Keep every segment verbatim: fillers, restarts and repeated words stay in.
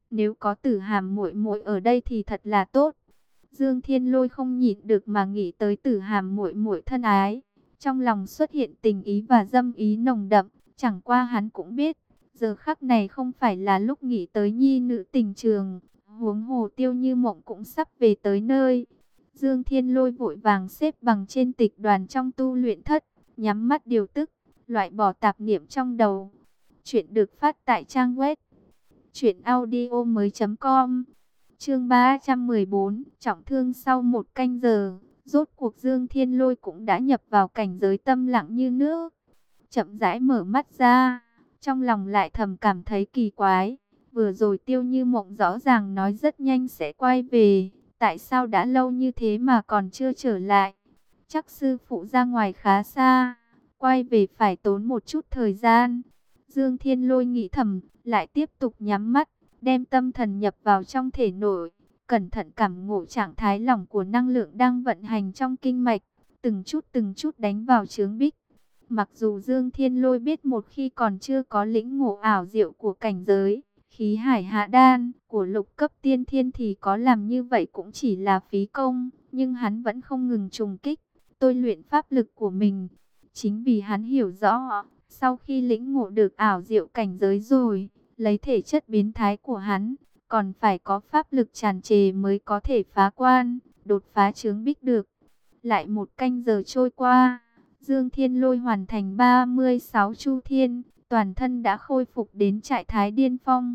Nếu có Tử Hàm muội muội ở đây thì thật là tốt. Dương Thiên Lôi không nhịn được mà nghĩ tới Tử Hàm muội muội thân ái, trong lòng xuất hiện tình ý và dâm ý nồng đậm. Chẳng qua hắn cũng biết, giờ khắc này không phải là lúc nghĩ tới nhi nữ tình trường, huống hồ Tiêu Như Mộng cũng sắp về tới nơi. Dương Thiên Lôi vội vàng xếp bằng trên tịch đoàn trong tu luyện thất, nhắm mắt điều tức, loại bỏ tạp niệm trong đầu. Chuyện được phát tại trang web truyện audio mới chấm com. Chương ba trăm mười bốn, trọng thương sau một canh giờ, rốt cuộc Dương Thiên Lôi cũng đã nhập vào cảnh giới tâm lặng như nước. Chậm rãi mở mắt ra, trong lòng lại thầm cảm thấy kỳ quái. Vừa rồi Tiêu Như Mộng rõ ràng nói rất nhanh sẽ quay về, tại sao đã lâu như thế mà còn chưa trở lại? Chắc sư phụ ra ngoài khá xa, quay về phải tốn một chút thời gian. Dương Thiên Lôi nghĩ thầm, lại tiếp tục nhắm mắt, đem tâm thần nhập vào trong thể nội, cẩn thận cảm ngộ trạng thái lỏng của năng lượng đang vận hành trong kinh mạch, từng chút từng chút đánh vào chướng bích. Mặc dù Dương Thiên Lôi biết một khi còn chưa có lĩnh ngộ ảo diệu của cảnh giới, khí hải hạ đan của lục cấp tiên thiên thì có làm như vậy cũng chỉ là phí công, nhưng hắn vẫn không ngừng trùng kích, tôi luyện pháp lực của mình. Chính vì hắn hiểu rõ, sau khi lĩnh ngộ được ảo diệu cảnh giới rồi, lấy thể chất biến thái của hắn, còn phải có pháp lực tràn trề mới có thể phá quan, đột phá chướng bích được. Lại một canh giờ trôi qua, Dương Thiên Lôi hoàn thành ba mươi sáu chu thiên, toàn thân đã khôi phục đến trạng thái điên phong.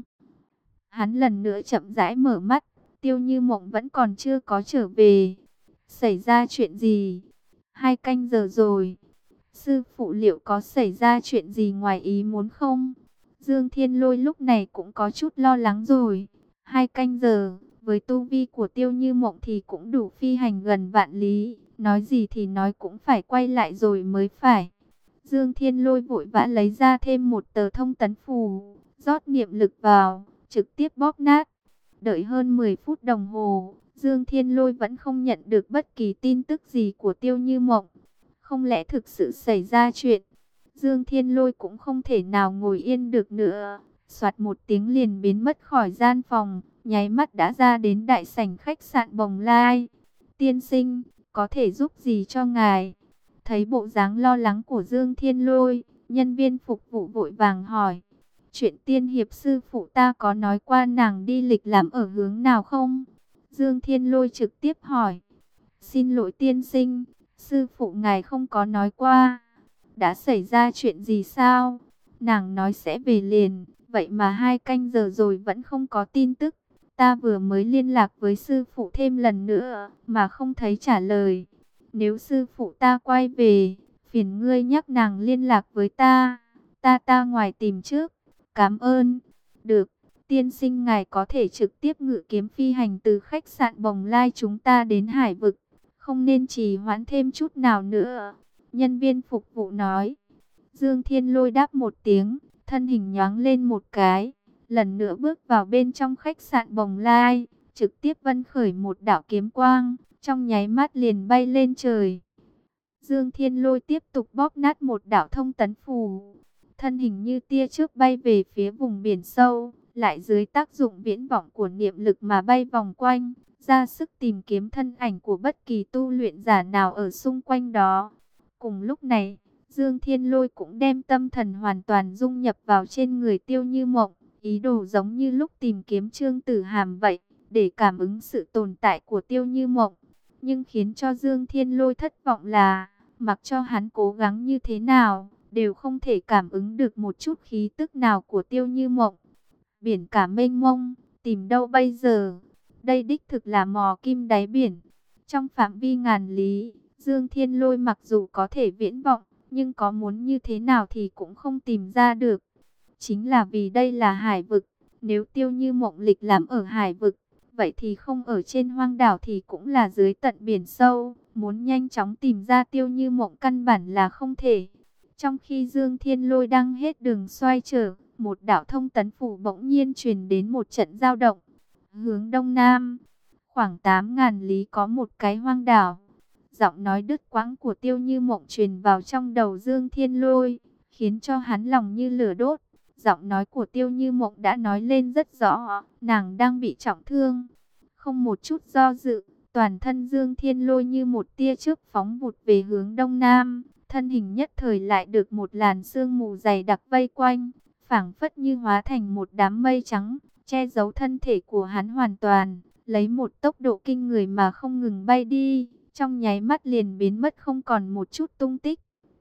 Hắn lần nữa chậm rãi mở mắt, Tiêu Như Mộng vẫn còn chưa có trở về. Xảy ra chuyện gì? Hai canh giờ rồi. Sư phụ liệu có xảy ra chuyện gì ngoài ý muốn không? Dương Thiên Lôi lúc này cũng có chút lo lắng rồi. Hai canh giờ, với tu vi của Tiêu Như Mộng thì cũng đủ phi hành gần vạn lý. Nói gì thì nói cũng phải quay lại rồi mới phải. Dương Thiên Lôi vội vã lấy ra thêm một tờ thông tấn phù, rót niệm lực vào, trực tiếp bóp nát. Đợi hơn mười phút đồng hồ, Dương Thiên Lôi vẫn không nhận được bất kỳ tin tức gì của Tiêu Như Mộng. Không lẽ thực sự xảy ra chuyện? Dương Thiên Lôi cũng không thể nào ngồi yên được nữa. Soạt một tiếng liền biến mất khỏi gian phòng, nháy mắt đã ra đến đại sảnh khách sạn Bồng Lai. Tiên sinh, có thể giúp gì cho ngài? Thấy bộ dáng lo lắng của Dương Thiên Lôi, nhân viên phục vụ vội vàng hỏi. Chuyện tiên hiệp sư phụ ta có nói qua nàng đi lịch lãm ở hướng nào không? Dương Thiên Lôi trực tiếp hỏi. Xin lỗi tiên sinh, sư phụ ngài không có nói qua. Đã xảy ra chuyện gì sao? Nàng nói sẽ về liền, vậy mà hai canh giờ rồi vẫn không có tin tức. Ta vừa mới liên lạc với sư phụ thêm lần nữa, mà không thấy trả lời. Nếu sư phụ ta quay về, phiền ngươi nhắc nàng liên lạc với ta. Ta ta ngoài tìm trước. Cảm ơn. Được, tiên sinh ngài có thể trực tiếp ngự kiếm phi hành từ khách sạn Bồng Lai chúng ta đến Hải Vực. Không nên trì hoãn thêm chút nào nữa. Nhân viên phục vụ nói. Dương Thiên Lôi đáp một tiếng, thân hình nhoáng lên một cái. Lần nữa bước vào bên trong khách sạn Bồng Lai, trực tiếp vân khởi một đạo kiếm quang, trong nháy mắt liền bay lên trời. Dương Thiên Lôi tiếp tục bóp nát một đạo thông tấn phù. Thân hình như tia chớp bay về phía vùng biển sâu, lại dưới tác dụng viễn vọng của niệm lực mà bay vòng quanh, ra sức tìm kiếm thân ảnh của bất kỳ tu luyện giả nào ở xung quanh đó. Cùng lúc này, Dương Thiên Lôi cũng đem tâm thần hoàn toàn dung nhập vào trên người Tiêu Như Mộng, ý đồ giống như lúc tìm kiếm Trương Tử Hàm vậy, để cảm ứng sự tồn tại của Tiêu Như Mộng. Nhưng khiến cho Dương Thiên Lôi thất vọng là, mặc cho hắn cố gắng như thế nào, đều không thể cảm ứng được một chút khí tức nào của Tiêu Như Mộng. Biển cả mênh mông, tìm đâu bây giờ? Đây đích thực là mò kim đáy biển. Trong phạm vi ngàn lý, Dương Thiên Lôi mặc dù có thể viễn vọng, nhưng có muốn như thế nào thì cũng không tìm ra được. Chính là vì đây là Hải Vực, nếu Tiêu Như Mộng lịch lãm ở Hải Vực, vậy thì không ở trên hoang đảo thì cũng là dưới tận biển sâu. Muốn nhanh chóng tìm ra Tiêu Như Mộng căn bản là không thể. Trong khi Dương Thiên Lôi đang hết đường xoay trở, một đạo thông tấn phủ bỗng nhiên truyền đến một trận dao động. Hướng đông nam, khoảng tám ngàn lý có một cái hoang đảo. Giọng nói đứt quãng của Tiêu Như Mộng truyền vào trong đầu Dương Thiên Lôi, khiến cho hắn lòng như lửa đốt. Giọng nói của Tiêu Như Mộng đã nói lên rất rõ, nàng đang bị trọng thương. Không một chút do dự, toàn thân Dương Thiên Lôi như một tia chớp phóng vụt về hướng đông nam, thân hình nhất thời lại được một làn sương mù dày đặc vây quanh, phảng phất như hóa thành một đám mây trắng, che giấu thân thể của hắn hoàn toàn, lấy một tốc độ kinh người mà không ngừng bay đi, trong nháy mắt liền biến mất không còn một chút tung tích.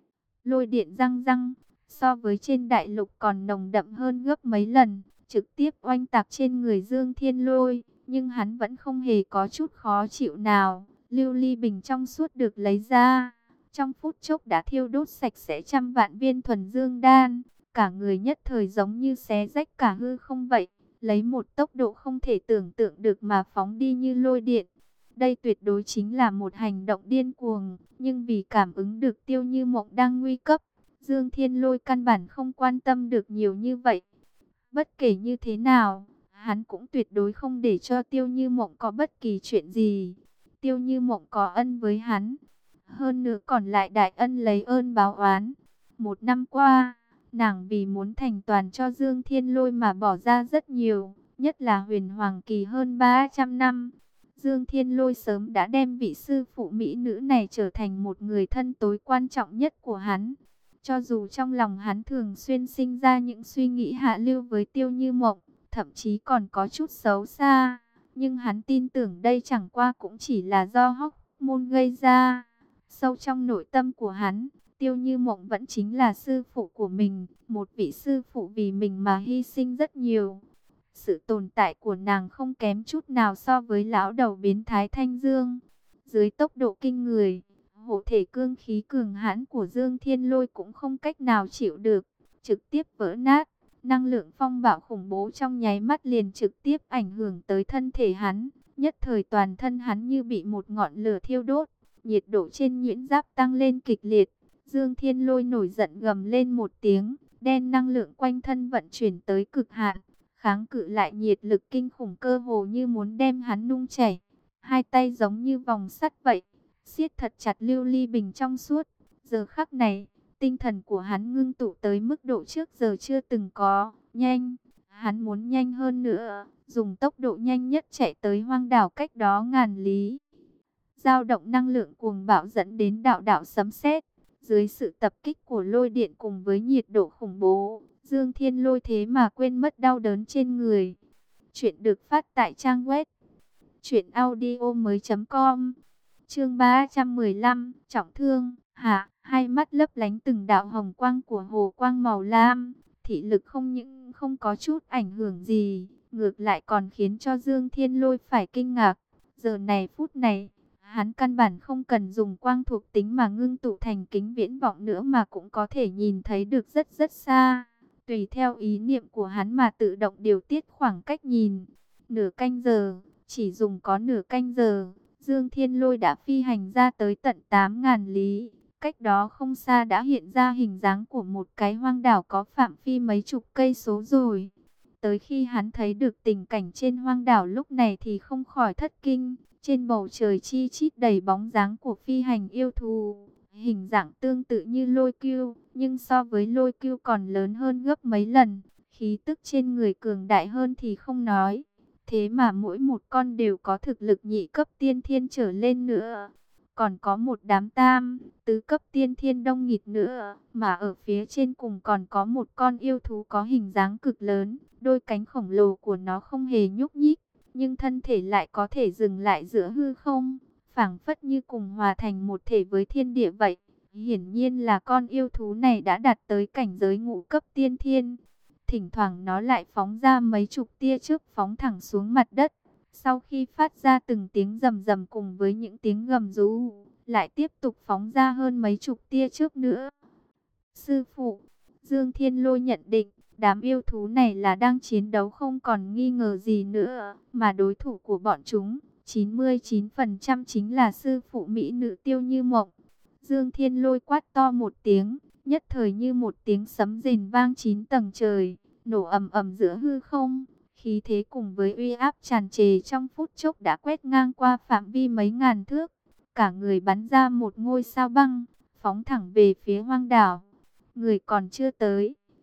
Lôi điện răng răng, so với trên đại lục còn nồng đậm hơn gấp mấy lần, trực tiếp oanh tạc trên người Dương Thiên Lôi, nhưng hắn vẫn không hề có chút khó chịu nào. Lưu ly bình trong suốt được lấy ra, trong phút chốc đã thiêu đốt sạch sẽ trăm vạn viên thuần dương đan, cả người nhất thời giống như xé rách cả hư không vậy, lấy một tốc độ không thể tưởng tượng được mà phóng đi như lôi điện. Đây tuyệt đối chính là một hành động điên cuồng, nhưng vì cảm ứng được Tiêu Như Mộng đang nguy cấp, Dương Thiên Lôi căn bản không quan tâm được nhiều như vậy. Bất kể như thế nào, hắn cũng tuyệt đối không để cho Tiêu Như Mộng có bất kỳ chuyện gì. Tiêu Như Mộng có ân với hắn, hơn nữa còn lại đại ân lấy ơn báo oán. Một năm qua, nàng vì muốn thành toàn cho Dương Thiên Lôi mà bỏ ra rất nhiều, nhất là huyền hoàng kỳ hơn ba trăm năm. Dương Thiên Lôi sớm đã đem vị sư phụ mỹ nữ này trở thành một người thân tối quan trọng nhất của hắn. Cho dù trong lòng hắn thường xuyên sinh ra những suy nghĩ hạ lưu với Tiêu Như Mộng, thậm chí còn có chút xấu xa, nhưng hắn tin tưởng đây chẳng qua cũng chỉ là do hóc môn gây ra. Sâu trong nội tâm của hắn, Tiêu Như Mộng vẫn chính là sư phụ của mình, một vị sư phụ vì mình mà hy sinh rất nhiều. Sự tồn tại của nàng không kém chút nào so với lão đầu biến thái Thanh Dương. Dưới tốc độ kinh người, hộ thể cương khí cường hãn của Dương Thiên Lôi cũng không cách nào chịu được, trực tiếp vỡ nát. Năng lượng phong bạo khủng bố trong nháy mắt liền trực tiếp ảnh hưởng tới thân thể hắn. Nhất thời toàn thân hắn như bị một ngọn lửa thiêu đốt, nhiệt độ trên nhuyễn giáp tăng lên kịch liệt. Dương Thiên Lôi nổi giận gầm lên một tiếng, đen năng lượng quanh thân vận chuyển tới cực hạn, kháng cự lại nhiệt lực kinh khủng cơ hồ như muốn đem hắn nung chảy. Hai tay giống như vòng sắt vậy, siết thật chặt lưu ly bình trong suốt. Giờ khắc này, tinh thần của hắn ngưng tụ tới mức độ trước giờ chưa từng có, nhanh. Hắn muốn nhanh hơn nữa, dùng tốc độ nhanh nhất chạy tới hoang đảo cách đó ngàn lý. Dao động năng lượng cuồng bạo dẫn đến đạo đạo sấm sét. Dưới sự tập kích của lôi điện cùng với nhiệt độ khủng bố, Dương Thiên Lôi thế mà quên mất đau đớn trên người. Chuyện được phát tại trang web truyện audio mới chấm com. Chương ba trăm mười lăm, trọng thương. Hạ, hai mắt lấp lánh từng đạo hồng quang của hồ quang màu lam, thị lực không những không có chút ảnh hưởng gì, ngược lại còn khiến cho Dương Thiên Lôi phải kinh ngạc. Giờ này phút này, hắn căn bản không cần dùng quang thuộc tính mà ngưng tụ thành kính viễn vọng nữa mà cũng có thể nhìn thấy được rất rất xa. Tùy theo ý niệm của hắn mà tự động điều tiết khoảng cách nhìn. Nửa canh giờ, chỉ dùng có nửa canh giờ, Dương Thiên Lôi đã phi hành ra tới tận tám ngàn lý. Cách đó không xa đã hiện ra hình dáng của một cái hoang đảo có phạm vi mấy chục cây số rồi. Tới khi hắn thấy được tình cảnh trên hoang đảo lúc này thì không khỏi thất kinh. Trên bầu trời chi chít đầy bóng dáng của phi hành yêu thú, hình dạng tương tự như lôi cưu, nhưng so với lôi cưu còn lớn hơn gấp mấy lần. Khí tức trên người cường đại hơn thì không nói, thế mà mỗi một con đều có thực lực nhị cấp tiên thiên trở lên nữa. Còn có một đám tam, tứ cấp tiên thiên đông nghịt nữa, mà ở phía trên cùng còn có một con yêu thú có hình dáng cực lớn, đôi cánh khổng lồ của nó không hề nhúc nhích, nhưng thân thể lại có thể dừng lại giữa hư không, phảng phất như cùng hòa thành một thể với thiên địa vậy. Hiển nhiên là con yêu thú này đã đạt tới cảnh giới ngũ cấp tiên thiên. Thỉnh thoảng nó lại phóng ra mấy chục tia chớp phóng thẳng xuống mặt đất. Sau khi phát ra từng tiếng rầm rầm cùng với những tiếng gầm rú, lại tiếp tục phóng ra hơn mấy chục tia chớp nữa. Sư phụ, Dương Thiên Lôi nhận định, đám yêu thú này là đang chiến đấu không còn nghi ngờ gì nữa, mà đối thủ của bọn chúng, chín mươi chín phần trăm chính là sư phụ mỹ nữ Tiêu Như Mộng. Dương Thiên Lôi quát to một tiếng, nhất thời như một tiếng sấm rền vang chín tầng trời, nổ ầm ầm giữa hư không. Khí thế cùng với uy áp tràn trề trong phút chốc đã quét ngang qua phạm vi mấy ngàn thước. Cả người bắn ra một ngôi sao băng, phóng thẳng về phía hoang đảo. Người còn chưa tới,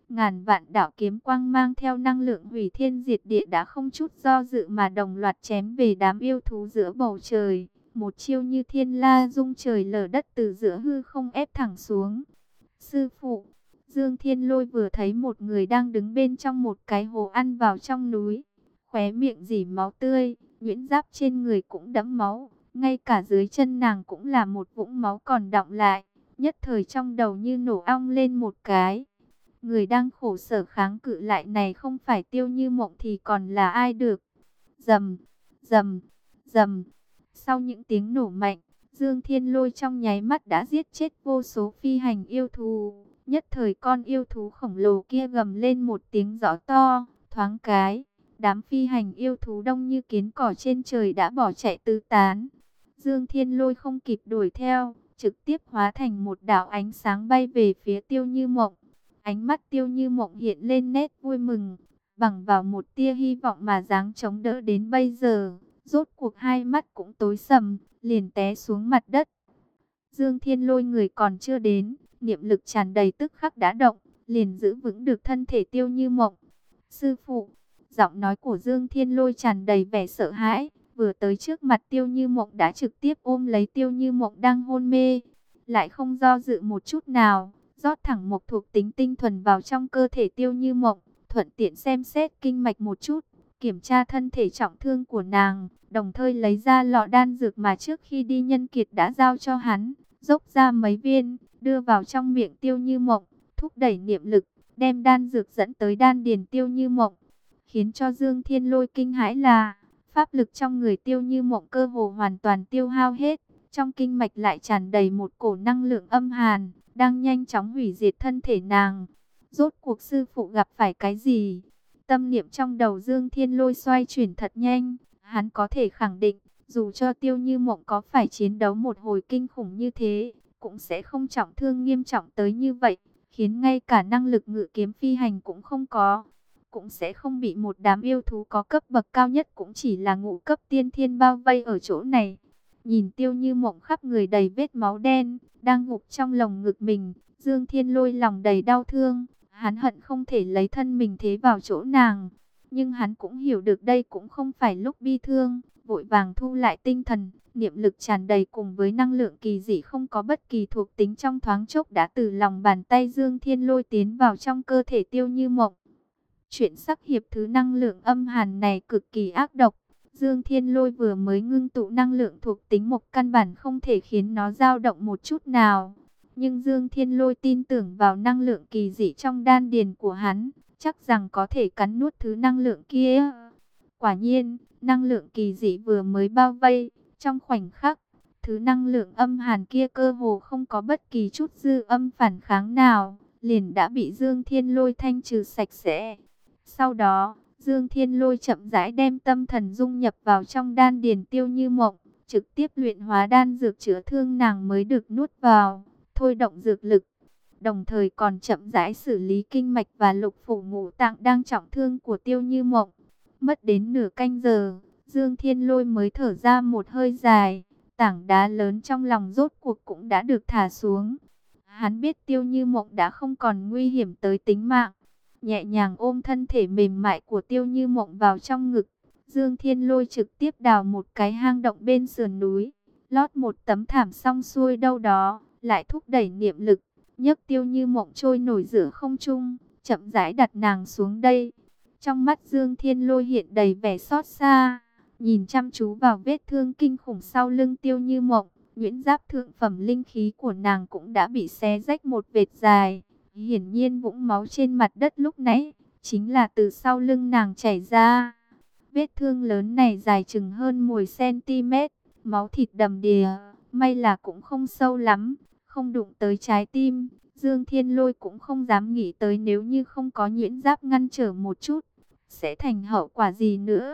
Ngàn vạn đạo kiếm quang mang theo năng lượng hủy thiên diệt địa đã không chút do dự mà đồng loạt chém về đám yêu thú giữa bầu trời. Một chiêu như thiên la rung trời lở đất từ giữa hư không ép thẳng xuống. Sư phụ, Dương Thiên Lôi vừa thấy một người đang đứng bên trong một cái hồ ăn vào trong núi. Khóe miệng rỉ máu tươi, nhuyễn giáp trên người cũng đẫm máu. Ngay cả dưới chân nàng cũng là một vũng máu còn đọng lại. Nhất thời trong đầu như nổ ong lên một cái. Người đang khổ sở kháng cự lại này không phải Tiêu Như Mộng thì còn là ai được. Rầm, rầm, rầm. Sau những tiếng nổ mạnh, Dương Thiên Lôi trong nháy mắt đã giết chết vô số phi hành yêu thú. Nhất thời con yêu thú khổng lồ kia gầm lên một tiếng rõ to, thoáng cái. Đám phi hành yêu thú đông như kiến cỏ trên trời đã bỏ chạy tứ tán. Dương Thiên Lôi không kịp đuổi theo, trực tiếp hóa thành một đạo ánh sáng bay về phía Tiêu Như Mộng. Ánh mắt Tiêu Như Mộng hiện lên nét vui mừng, bằng vào một tia hy vọng mà dáng chống đỡ đến bây giờ. Rốt cuộc hai mắt cũng tối sầm, liền té xuống mặt đất. Dương Thiên Lôi người còn chưa đến, niệm lực tràn đầy tức khắc đã động, liền giữ vững được thân thể Tiêu Như Mộng. Sư phụ, giọng nói của Dương Thiên Lôi tràn đầy vẻ sợ hãi, vừa tới trước mặt Tiêu Như Mộng đã trực tiếp ôm lấy Tiêu Như Mộng đang hôn mê, lại không do dự một chút nào, rót thẳng một thuộc tính tinh thuần vào trong cơ thể Tiêu Như Mộng, thuận tiện xem xét kinh mạch một chút, kiểm tra thân thể trọng thương của nàng, đồng thời lấy ra lọ đan dược mà trước khi đi Nhân Kiệt đã giao cho hắn, dốc ra mấy viên, đưa vào trong miệng Tiêu Như Mộng, thúc đẩy niệm lực, đem đan dược dẫn tới đan điền Tiêu Như Mộng. Khiến cho Dương Thiên Lôi kinh hãi là, pháp lực trong người Tiêu Như Mộng cơ hồ hoàn toàn tiêu hao hết, trong kinh mạch lại tràn đầy một cổ năng lượng âm hàn, đang nhanh chóng hủy diệt thân thể nàng. Rốt cuộc sư phụ gặp phải cái gì? Tâm niệm trong đầu Dương Thiên Lôi xoay chuyển thật nhanh, hắn có thể khẳng định, dù cho Tiêu Như Mộng có phải chiến đấu một hồi kinh khủng như thế, cũng sẽ không trọng thương nghiêm trọng tới như vậy, khiến ngay cả năng lực ngự kiếm phi hành cũng không có, cũng sẽ không bị một đám yêu thú có cấp bậc cao nhất cũng chỉ là ngũ cấp tiên thiên bao vây ở chỗ này. Nhìn Tiêu Như Mộng khắp người đầy vết máu đen, đang gục trong lồng ngực mình, Dương Thiên Lôi lòng đầy đau thương, hắn hận không thể lấy thân mình thế vào chỗ nàng. Nhưng hắn cũng hiểu được đây cũng không phải lúc bi thương, vội vàng thu lại tinh thần, niệm lực tràn đầy cùng với năng lượng kỳ dị không có bất kỳ thuộc tính trong thoáng chốc đã từ lòng bàn tay Dương Thiên Lôi tiến vào trong cơ thể Tiêu Như Mộng. Chuyện sắc hiệp thứ năng lượng âm hàn này cực kỳ ác độc. Dương Thiên Lôi vừa mới ngưng tụ năng lượng thuộc tính mộc căn bản không thể khiến nó dao động một chút nào. Nhưng Dương Thiên Lôi tin tưởng vào năng lượng kỳ dị trong đan điền của hắn, chắc rằng có thể cắn nuốt thứ năng lượng kia. Quả nhiên, năng lượng kỳ dị vừa mới bao vây, trong khoảnh khắc, thứ năng lượng âm hàn kia cơ hồ không có bất kỳ chút dư âm phản kháng nào, liền đã bị Dương Thiên Lôi thanh trừ sạch sẽ. Sau đó, Dương Thiên Lôi chậm rãi đem tâm thần dung nhập vào trong đan điền Tiêu Như Mộng, trực tiếp luyện hóa đan dược chữa thương nàng mới được nuốt vào, thôi động dược lực. Đồng thời còn chậm rãi xử lý kinh mạch và lục phủ ngũ tạng đang trọng thương của Tiêu Như Mộng. Mất đến nửa canh giờ, Dương Thiên Lôi mới thở ra một hơi dài, tảng đá lớn trong lòng rốt cuộc cũng đã được thả xuống. Hắn biết Tiêu Như Mộng đã không còn nguy hiểm tới tính mạng. Nhẹ nhàng ôm thân thể mềm mại của Tiêu Như Mộng vào trong ngực, Dương Thiên Lôi trực tiếp đào một cái hang động bên sườn núi, lót một tấm thảm xong xuôi đâu đó, lại thúc đẩy niệm lực, nhấc Tiêu Như Mộng trôi nổi giữa không trung, chậm rãi đặt nàng xuống đây. Trong mắt Dương Thiên Lôi hiện đầy vẻ xót xa, nhìn chăm chú vào vết thương kinh khủng sau lưng Tiêu Như Mộng, nhuyễn giáp thượng phẩm linh khí của nàng cũng đã bị xé rách một vệt dài. Hiển nhiên vũng máu trên mặt đất lúc nãy chính là từ sau lưng nàng chảy ra. Vết thương lớn này dài chừng hơn mười xăng-ti-mét, máu thịt đầm đìa, may là cũng không sâu lắm, không đụng tới trái tim. Dương Thiên Lôi cũng không dám nghĩ tới nếu như không có nhuyễn giáp ngăn trở một chút, sẽ thành hậu quả gì nữa.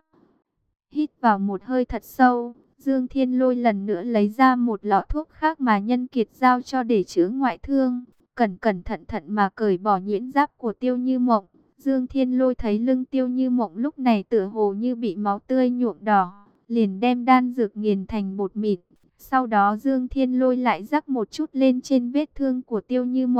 Hít vào một hơi thật sâu, Dương Thiên Lôi lần nữa lấy ra một lọ thuốc khác mà Nhân Kiệt giao cho để chữa ngoại thương. Cẩn cẩn thận thận mà cởi bỏ nhuyễn giáp của Tiêu Như Mộng. Dương Thiên Lôi thấy lưng Tiêu Như Mộng lúc này tựa hồ như bị máu tươi nhuộm đỏ, liền đem đan dược nghiền thành bột mịn. Sau đó Dương Thiên Lôi lại rắc một chút lên trên vết thương của Tiêu Như Mộng,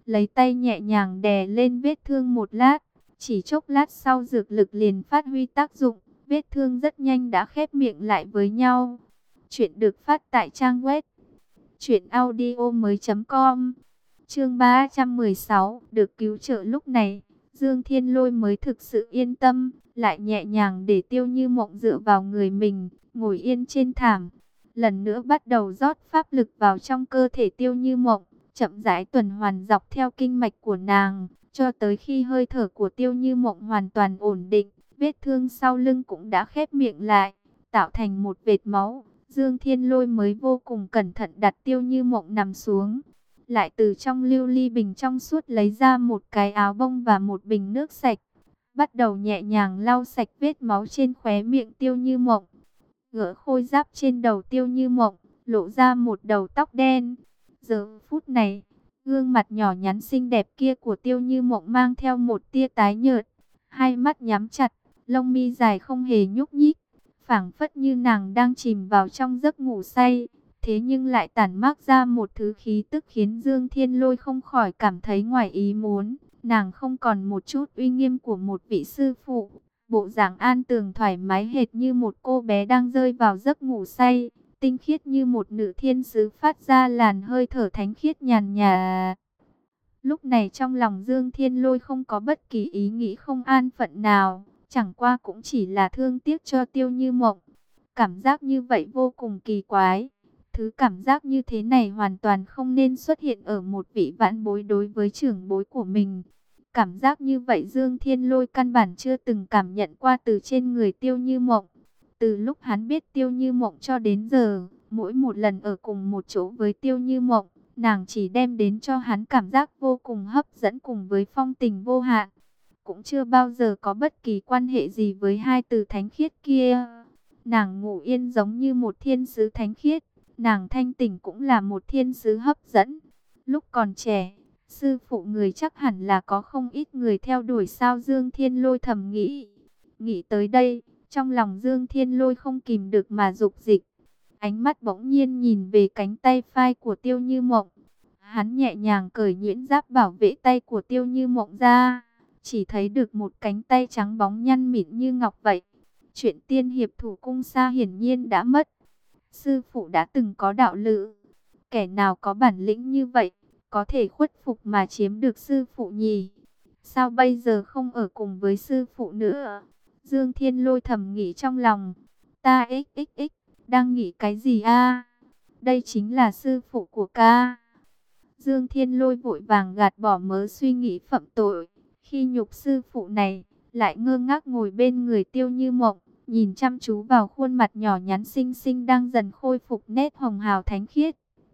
lấy tay nhẹ nhàng đè lên vết thương một lát. Chỉ chốc lát sau dược lực liền phát huy tác dụng, vết thương rất nhanh đã khép miệng lại với nhau. Chuyện được phát tại trang web truyện audio mới com. Chương ba trăm mười sáu, được cứu trợ. Lúc này, Dương Thiên Lôi mới thực sự yên tâm, lại nhẹ nhàng để Tiêu Như Mộng dựa vào người mình, ngồi yên trên thảm. Lần nữa bắt đầu rót pháp lực vào trong cơ thể Tiêu Như Mộng, chậm rãi tuần hoàn dọc theo kinh mạch của nàng, cho tới khi hơi thở của Tiêu Như Mộng hoàn toàn ổn định, vết thương sau lưng cũng đã khép miệng lại, tạo thành một vệt máu. Dương Thiên Lôi mới vô cùng cẩn thận đặt Tiêu Như Mộng nằm xuống, lại từ trong lưu ly bình trong suốt lấy ra một cái áo bông và một bình nước sạch, bắt đầu nhẹ nhàng lau sạch vết máu trên khóe miệng Tiêu Như Mộng, gỡ khôi giáp trên đầu Tiêu Như Mộng, lộ ra một đầu tóc đen. Giờ phút này, gương mặt nhỏ nhắn xinh đẹp kia của Tiêu Như Mộng mang theo một tia tái nhợt, hai mắt nhắm chặt, lông mi dài không hề nhúc nhích, phảng phất như nàng đang chìm vào trong giấc ngủ say. Thế nhưng lại tản mát ra một thứ khí tức khiến Dương Thiên Lôi không khỏi cảm thấy ngoài ý muốn. Nàng không còn một chút uy nghiêm của một vị sư phụ, bộ dạng an tường thoải mái hệt như một cô bé đang rơi vào giấc ngủ say, tinh khiết như một nữ thiên sứ phát ra làn hơi thở thánh khiết nhàn nhạt. Lúc này trong lòng Dương Thiên Lôi không có bất kỳ ý nghĩ không an phận nào, chẳng qua cũng chỉ là thương tiếc cho Tiêu Như Mộng. Cảm giác như vậy vô cùng kỳ quái. Thứ cảm giác như thế này hoàn toàn không nên xuất hiện ở một vị vãn bối đối với trưởng bối của mình. Cảm giác như vậy Dương Thiên Lôi căn bản chưa từng cảm nhận qua từ trên người Tiêu Như Mộng. Từ lúc hắn biết Tiêu Như Mộng cho đến giờ, mỗi một lần ở cùng một chỗ với Tiêu Như Mộng, nàng chỉ đem đến cho hắn cảm giác vô cùng hấp dẫn cùng với phong tình vô hạn. Cũng chưa bao giờ có bất kỳ quan hệ gì với hai từ thánh khiết kia. Nàng ngủ yên giống như một thiên sứ thánh khiết, nàng thanh tỉnh cũng là một thiên sứ hấp dẫn. Lúc còn trẻ, sư phụ người chắc hẳn là có không ít người theo đuổi sao, Dương Thiên Lôi thầm nghĩ. Nghĩ tới đây, trong lòng Dương Thiên Lôi không kìm được mà dục dịch. Ánh mắt bỗng nhiên nhìn về cánh tay phai của Tiêu Như Mộng. Hắn nhẹ nhàng cởi nhuyễn giáp bảo vệ tay của Tiêu Như Mộng ra, chỉ thấy được một cánh tay trắng bóng nhăn mịn như ngọc vậy. Chuyện tiên hiệp thủ cung xa hiển nhiên đã mất. Sư phụ đã từng có đạo lữ, kẻ nào có bản lĩnh như vậy, có thể khuất phục mà chiếm được sư phụ nhỉ? Sao bây giờ không ở cùng với sư phụ nữa? Dương Thiên Lôi thầm nghĩ trong lòng. Ta xxx, đang nghĩ cái gì a? Đây chính là sư phụ của ca. Dương Thiên Lôi vội vàng gạt bỏ mớ suy nghĩ phạm tội, khi nhục sư phụ này, lại ngơ ngác ngồi bên người Tiêu Như Mộng, nhìn chăm chú vào khuôn mặt nhỏ nhắn xinh xinh đang dần khôi phục nét hồng hào thánh khiết.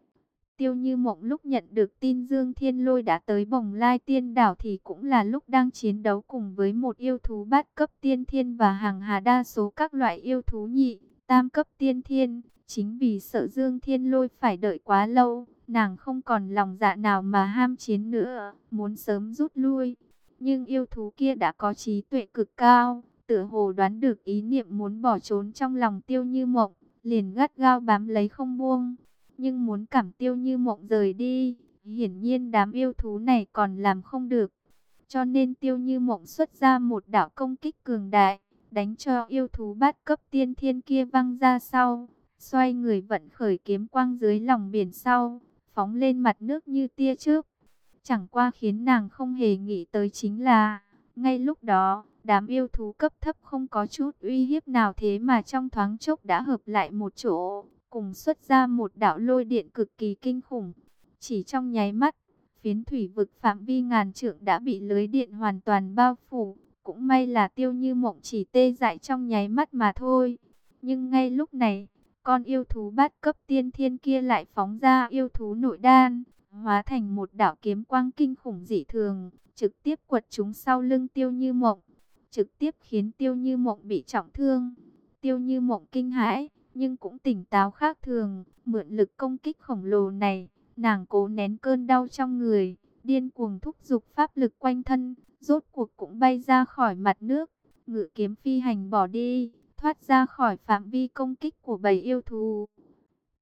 Tiêu Như Mộng lúc nhận được tin Dương Thiên Lôi đã tới Bồng Lai Tiên Đảo thì cũng là lúc đang chiến đấu cùng với một yêu thú bát cấp tiên thiên và hàng hà đa số các loại yêu thú nhị, tam cấp tiên thiên. Chính vì sợ Dương Thiên Lôi phải đợi quá lâu, nàng không còn lòng dạ nào mà ham chiến nữa, muốn sớm rút lui. Nhưng yêu thú kia đã có trí tuệ cực cao, tựa hồ đoán được ý niệm muốn bỏ trốn trong lòng Tiêu Như Mộng, liền gắt gao bám lấy không buông. Nhưng muốn cảm Tiêu Như Mộng rời đi, hiển nhiên đám yêu thú này còn làm không được. Cho nên Tiêu Như Mộng xuất ra một đạo công kích cường đại, đánh cho yêu thú bát cấp tiên thiên kia văng ra sau. Xoay người vận khởi kiếm quang dưới lòng biển sau, phóng lên mặt nước như tia chớp. Chẳng qua khiến nàng không hề nghĩ tới chính là, ngay lúc đó, đám yêu thú cấp thấp không có chút uy hiếp nào thế mà trong thoáng chốc đã hợp lại một chỗ, cùng xuất ra một đạo lôi điện cực kỳ kinh khủng. Chỉ trong nháy mắt, phiến thủy vực phạm vi ngàn trượng đã bị lưới điện hoàn toàn bao phủ. Cũng may là Tiêu Như Mộng chỉ tê dại trong nháy mắt mà thôi. Nhưng ngay lúc này, con yêu thú bát cấp tiên thiên kia lại phóng ra yêu thú nội đan, hóa thành một đạo kiếm quang kinh khủng dị thường, trực tiếp quật trúng sau lưng Tiêu Như Mộng, trực tiếp khiến Tiêu Như Mộng bị trọng thương. Tiêu Như Mộng kinh hãi, nhưng cũng tỉnh táo khác thường, mượn lực công kích khổng lồ này, nàng cố nén cơn đau trong người, điên cuồng thúc giục pháp lực quanh thân, rốt cuộc cũng bay ra khỏi mặt nước, ngự kiếm phi hành bỏ đi, thoát ra khỏi phạm vi công kích của bầy yêu thú.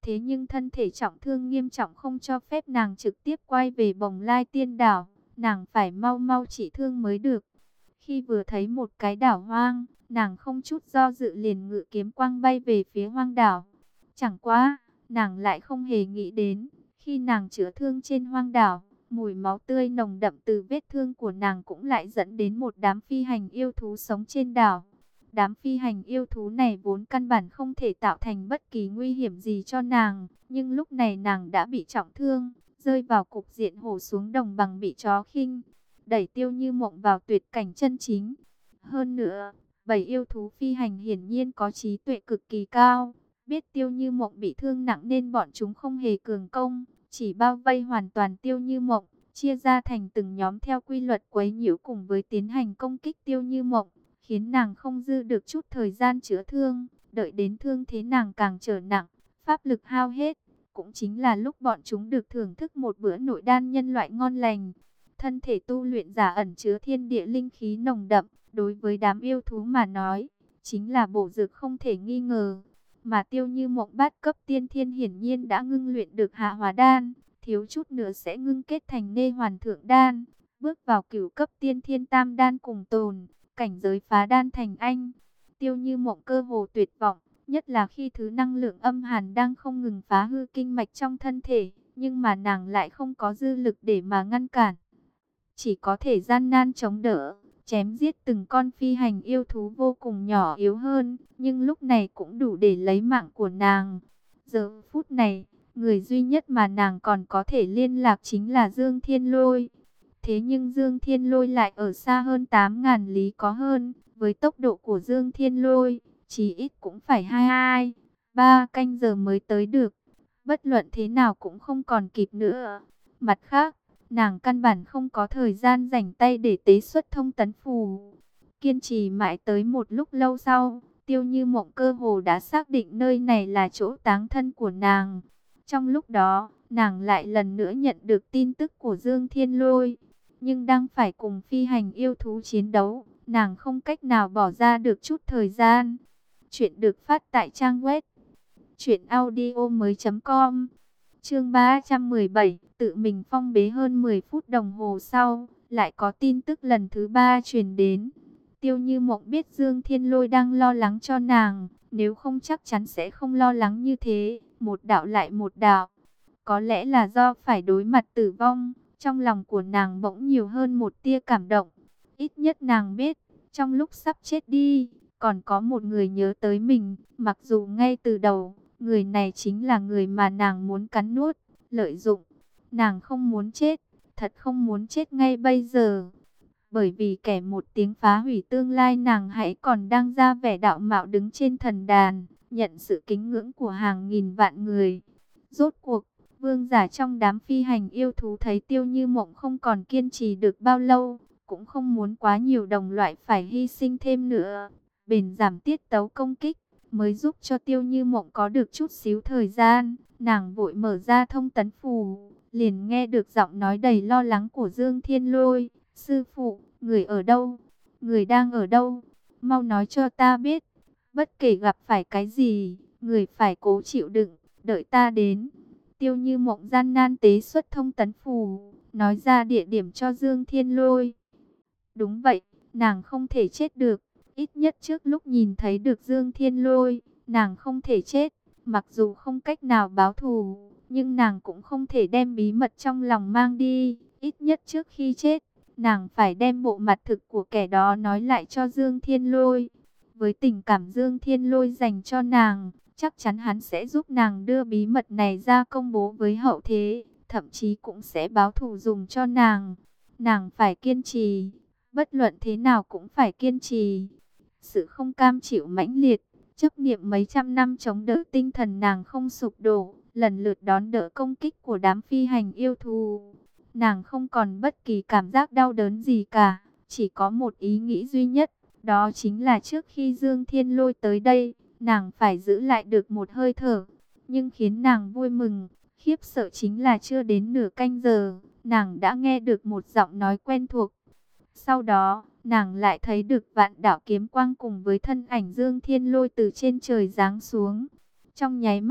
Thế nhưng thân thể trọng thương nghiêm trọng không cho phép nàng trực tiếp quay về Bồng Lai Tiên Đảo. Nàng phải mau mau trị thương mới được. Khi vừa thấy một cái đảo hoang, nàng không chút do dự liền ngự kiếm quang bay về phía hoang đảo. Chẳng qua, nàng lại không hề nghĩ đến, khi nàng chữa thương trên hoang đảo, mùi máu tươi nồng đậm từ vết thương của nàng cũng lại dẫn đến một đám phi hành yêu thú sống trên đảo. Đám phi hành yêu thú này vốn căn bản không thể tạo thành bất kỳ nguy hiểm gì cho nàng, nhưng lúc này nàng đã bị trọng thương, rơi vào cục diện hổ xuống đồng bằng bị chó khinh, đẩy Tiêu Như Mộng vào tuyệt cảnh chân chính. Hơn nữa, bảy yêu thú phi hành hiển nhiên có trí tuệ cực kỳ cao, biết Tiêu Như Mộng bị thương nặng nên bọn chúng không hề cường công, chỉ bao vây hoàn toàn Tiêu Như Mộng, chia ra thành từng nhóm theo quy luật quấy nhiễu cùng với tiến hành công kích Tiêu Như Mộng, khiến nàng không dư được chút thời gian chữa thương, đợi đến thương thế nàng càng trở nặng, pháp lực hao hết, cũng chính là lúc bọn chúng được thưởng thức một bữa nội đan nhân loại ngon lành. Thân thể tu luyện giả ẩn chứa thiên địa linh khí nồng đậm, đối với đám yêu thú mà nói, chính là bổ dược không thể nghi ngờ. Mà Tiêu Như Mộng bát cấp tiên thiên hiển nhiên đã ngưng luyện được hạ hóa đan, thiếu chút nữa sẽ ngưng kết thành nê hoàn thượng đan, bước vào cửu cấp tiên thiên tam đan cùng tồn, cảnh giới phá đan thành anh. Tiêu Như Mộng cơ hồ tuyệt vọng, nhất là khi thứ năng lượng âm hàn đang không ngừng phá hư kinh mạch trong thân thể, nhưng mà nàng lại không có dư lực để mà ngăn cản. Chỉ có thể gian nan chống đỡ, chém giết từng con phi hành yêu thú vô cùng nhỏ yếu hơn, nhưng lúc này cũng đủ để lấy mạng của nàng. Giờ phút này, người duy nhất mà nàng còn có thể liên lạc chính là Dương Thiên Lôi. Thế nhưng Dương Thiên Lôi lại ở xa hơn tám ngàn lý có hơn, với tốc độ của Dương Thiên Lôi, chỉ ít cũng phải hai hai, ba canh giờ mới tới được. Bất luận thế nào cũng không còn kịp nữa. Mặt khác, nàng căn bản không có thời gian rảnh tay để tế xuất thông tấn phù. Kiên trì mãi tới một lúc lâu sau, Tiêu Như Mộng cơ hồ đã xác định nơi này là chỗ táng thân của nàng. Trong lúc đó, nàng lại lần nữa nhận được tin tức của Dương Thiên Lôi. Nhưng đang phải cùng phi hành yêu thú chiến đấu, nàng không cách nào bỏ ra được chút thời gian. Chuyện được phát tại trang web truyện audio mới chấm com. Chương ba trăm mười bảy, tự mình phong bế. Hơn mười phút đồng hồ sau, lại có tin tức lần thứ ba truyền đến. Tiêu Như Mộng biết Dương Thiên Lôi đang lo lắng cho nàng, nếu không chắc chắn sẽ không lo lắng như thế, một đạo lại một đạo. Có lẽ là do phải đối mặt tử vong, trong lòng của nàng bỗng nhiều hơn một tia cảm động. Ít nhất nàng biết, trong lúc sắp chết đi, còn có một người nhớ tới mình, mặc dù ngay từ đầu, người này chính là người mà nàng muốn cắn nuốt, lợi dụng. Nàng không muốn chết, thật không muốn chết ngay bây giờ. Bởi vì kẻ một tiếng phá hủy tương lai nàng hãy còn đang ra vẻ đạo mạo đứng trên thần đàn, nhận sự kính ngưỡng của hàng nghìn vạn người. Rốt cuộc, vương giả trong đám phi hành yêu thú thấy Tiêu Như Mộng không còn kiên trì được bao lâu, cũng không muốn quá nhiều đồng loại phải hy sinh thêm nữa. Bền giảm tiết tấu công kích, mới giúp cho Tiêu Như Mộng có được chút xíu thời gian. Nàng vội mở ra thông tấn phù, liền nghe được giọng nói đầy lo lắng của Dương Thiên Lôi. Sư phụ, người ở đâu? Người đang ở đâu? Mau nói cho ta biết. Bất kể gặp phải cái gì, người phải cố chịu đựng, đợi ta đến. Tiêu Như Mộng gian nan tế xuất thông tấn phù, nói ra địa điểm cho Dương Thiên Lôi. Đúng vậy, nàng không thể chết được. Ít nhất trước lúc nhìn thấy được Dương Thiên Lôi, nàng không thể chết. Mặc dù không cách nào báo thù, nhưng nàng cũng không thể đem bí mật trong lòng mang đi. Ít nhất trước khi chết, nàng phải đem bộ mặt thực của kẻ đó nói lại cho Dương Thiên Lôi. Với tình cảm Dương Thiên Lôi dành cho nàng, chắc chắn hắn sẽ giúp nàng đưa bí mật này ra công bố với hậu thế, thậm chí cũng sẽ báo thù dùng cho nàng. Nàng phải kiên trì, bất luận thế nào cũng phải kiên trì. Sự không cam chịu mãnh liệt, chấp niệm mấy trăm năm chống đỡ tinh thần nàng không sụp đổ, lần lượt đón đỡ công kích của đám phi hành yêu thú. Nàng không còn bất kỳ cảm giác đau đớn gì cả, chỉ có một ý nghĩ duy nhất, đó chính là trước khi Dương Thiên Lôi tới đây, nàng phải giữ lại được một hơi thở. Nhưng khiến nàng vui mừng, khiếp sợ chính là chưa đến nửa canh giờ, nàng đã nghe được một giọng nói quen thuộc. Sau đó, nàng lại thấy được vạn đạo kiếm quang cùng với thân ảnh Dương Thiên Lôi từ trên trời giáng xuống. Trong nháy mắt,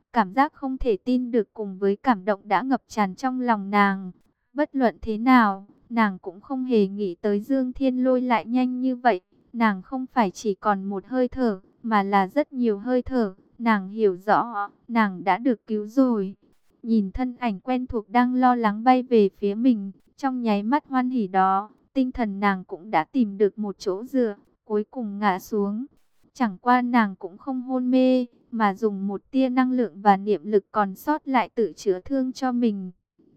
Cảm giác không thể tin được cùng với cảm động đã ngập tràn trong lòng nàng. Bất luận thế nào, nàng cũng không hề nghĩ tới Dương Thiên Lôi lại nhanh như vậy. Nàng không phải chỉ còn một hơi thở, mà là rất nhiều hơi thở. Nàng hiểu rõ, nàng đã được cứu rồi. Nhìn thân ảnh quen thuộc đang lo lắng bay về phía mình, trong nháy mắt hoan hỉ đó, tinh thần nàng cũng đã tìm được một chỗ dựa, cuối cùng ngã xuống. Chẳng qua nàng cũng không hôn mê, mà dùng một tia năng lượng và niệm lực còn sót lại tự chữa thương cho mình.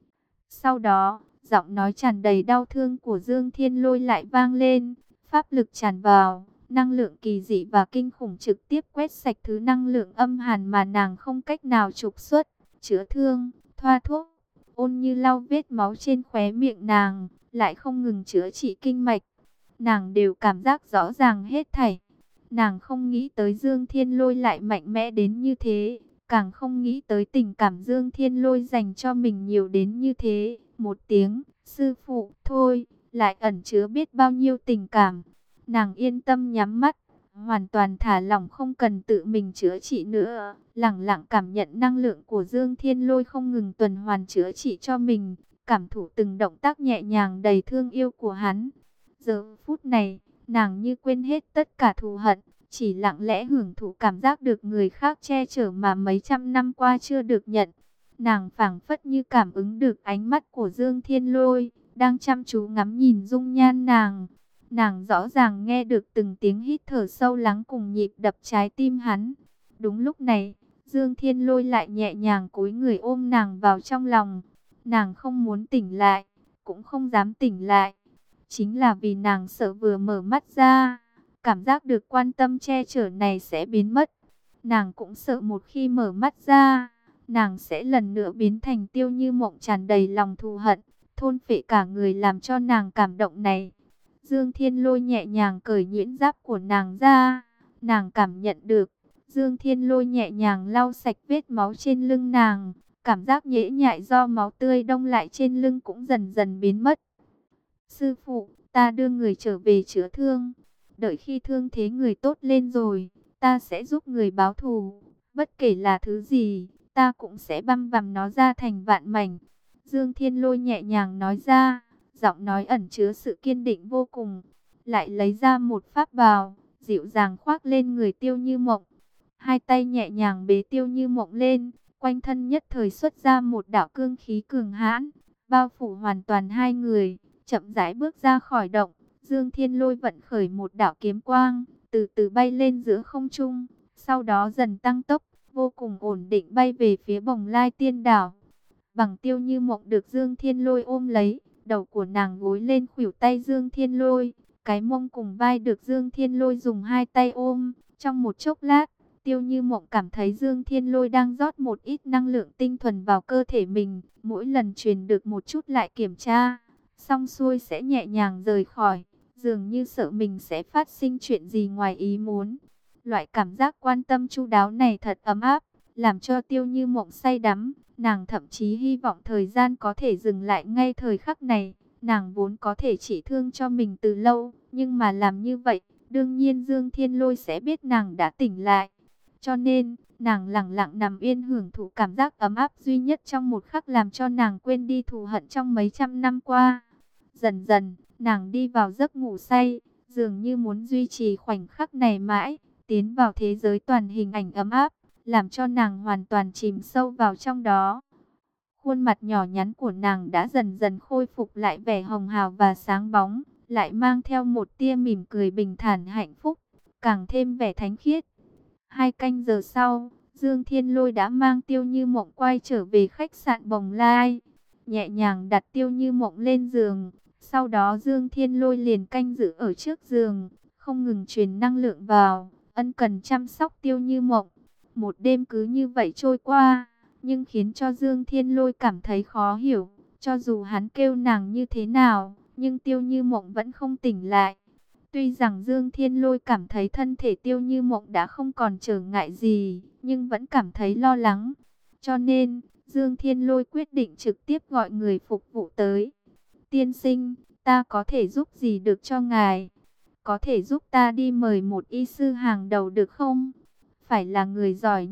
Sau đó, giọng nói tràn đầy đau thương của Dương Thiên Lôi lại vang lên, pháp lực tràn vào, năng lượng kỳ dị và kinh khủng trực tiếp quét sạch thứ năng lượng âm hàn mà nàng không cách nào trục xuất, chữa thương, thoa thuốc, ôn như lau vết máu trên khóe miệng nàng, lại không ngừng chữa trị kinh mạch. Nàng đều cảm giác rõ ràng hết thảy. Nàng không nghĩ tới Dương Thiên Lôi lại mạnh mẽ đến như thế, càng không nghĩ tới tình cảm Dương Thiên Lôi dành cho mình nhiều đến như thế. Một tiếng, sư phụ, thôi, lại ẩn chứa biết bao nhiêu tình cảm. Nàng yên tâm nhắm mắt, hoàn toàn thả lỏng không cần tự mình chữa trị nữa. Lặng lặng cảm nhận năng lượng của Dương Thiên Lôi không ngừng tuần hoàn chữa trị cho mình, cảm thụ từng động tác nhẹ nhàng đầy thương yêu của hắn. Giờ phút này, nàng như quên hết tất cả thù hận, chỉ lặng lẽ hưởng thụ cảm giác được người khác che chở mà mấy trăm năm qua chưa được nhận. Nàng phảng phất như cảm ứng được ánh mắt của Dương Thiên Lôi, đang chăm chú ngắm nhìn dung nhan nàng. Nàng rõ ràng nghe được từng tiếng hít thở sâu lắng cùng nhịp đập trái tim hắn. Đúng lúc này, Dương Thiên Lôi lại nhẹ nhàng cúi người ôm nàng vào trong lòng. Nàng không muốn tỉnh lại, cũng không dám tỉnh lại. Chính là vì nàng sợ vừa mở mắt ra, cảm giác được quan tâm che chở này sẽ biến mất. Nàng cũng sợ một khi mở mắt ra, nàng sẽ lần nữa biến thành Tiêu Như Mộng tràn đầy lòng thù hận, thôn phệ cả người làm cho nàng cảm động này. Dương Thiên Lôi nhẹ nhàng cởi nhuyễn giáp của nàng ra, nàng cảm nhận được. Dương Thiên Lôi nhẹ nhàng lau sạch vết máu trên lưng nàng, cảm giác nhễ nhại do máu tươi đông lại trên lưng cũng dần dần biến mất. Sư phụ, ta đưa người trở về chữa thương. Đợi khi thương thế người tốt lên rồi, ta sẽ giúp người báo thù. Bất kể là thứ gì, ta cũng sẽ băm vằm nó ra thành vạn mảnh. Dương Thiên Lôi nhẹ nhàng nói ra, giọng nói ẩn chứa sự kiên định vô cùng. Lại lấy ra một pháp bào, dịu dàng khoác lên người Tiêu Như Mộng. Hai tay nhẹ nhàng bế Tiêu Như Mộng lên, quanh thân nhất thời xuất ra một đạo cương khí cường hãn, bao phủ hoàn toàn hai người. Chậm rãi bước ra khỏi động, Dương Thiên Lôi vận khởi một đạo kiếm quang, từ từ bay lên giữa không trung, sau đó dần tăng tốc, vô cùng ổn định bay về phía Bồng Lai Tiên Đảo. Bằng Tiêu Như Mộng được Dương Thiên Lôi ôm lấy, đầu của nàng gối lên khuỷu tay Dương Thiên Lôi, cái mông cùng vai được Dương Thiên Lôi dùng hai tay ôm. Trong một chốc lát, Tiêu Như Mộng cảm thấy Dương Thiên Lôi đang rót một ít năng lượng tinh thuần vào cơ thể mình, mỗi lần truyền được một chút lại kiểm tra, xong xuôi sẽ nhẹ nhàng rời khỏi, dường như sợ mình sẽ phát sinh chuyện gì ngoài ý muốn. Loại cảm giác quan tâm chu đáo này thật ấm áp, làm cho Tiêu Như Mộng say đắm. Nàng thậm chí hy vọng thời gian có thể dừng lại ngay thời khắc này. Nàng vốn có thể chỉ thương cho mình từ lâu, nhưng mà làm như vậy, đương nhiên Dương Thiên Lôi sẽ biết nàng đã tỉnh lại. Cho nên, nàng lặng lặng nằm yên hưởng thụ cảm giác ấm áp duy nhất trong một khắc, làm cho nàng quên đi thù hận trong mấy trăm năm qua. Dần dần, nàng đi vào giấc ngủ say, dường như muốn duy trì khoảnh khắc này mãi, tiến vào thế giới toàn hình ảnh ấm áp, làm cho nàng hoàn toàn chìm sâu vào trong đó. Khuôn mặt nhỏ nhắn của nàng đã dần dần khôi phục lại vẻ hồng hào và sáng bóng, lại mang theo một tia mỉm cười bình thản hạnh phúc, càng thêm vẻ thánh khiết. Hai canh giờ sau, Dương Thiên Lôi đã mang Tiêu Như Mộng quay trở về khách sạn Bồng Lai, nhẹ nhàng đặt Tiêu Như Mộng lên giường. Sau đó Dương Thiên Lôi liền canh giữ ở trước giường, không ngừng truyền năng lượng vào, ân cần chăm sóc Tiêu Như Mộng. Một đêm cứ như vậy trôi qua, nhưng khiến cho Dương Thiên Lôi cảm thấy khó hiểu. Cho dù hắn kêu nàng như thế nào, nhưng Tiêu Như Mộng vẫn không tỉnh lại. Tuy rằng Dương Thiên Lôi cảm thấy thân thể Tiêu Như Mộng đã không còn trở ngại gì, nhưng vẫn cảm thấy lo lắng. Cho nên, Dương Thiên Lôi quyết định trực tiếp gọi người phục vụ tới. Tiên sinh, ta có thể giúp gì được cho ngài? Có thể giúp ta đi mời một y sư hàng đầu được không? Phải là người giỏi nhất,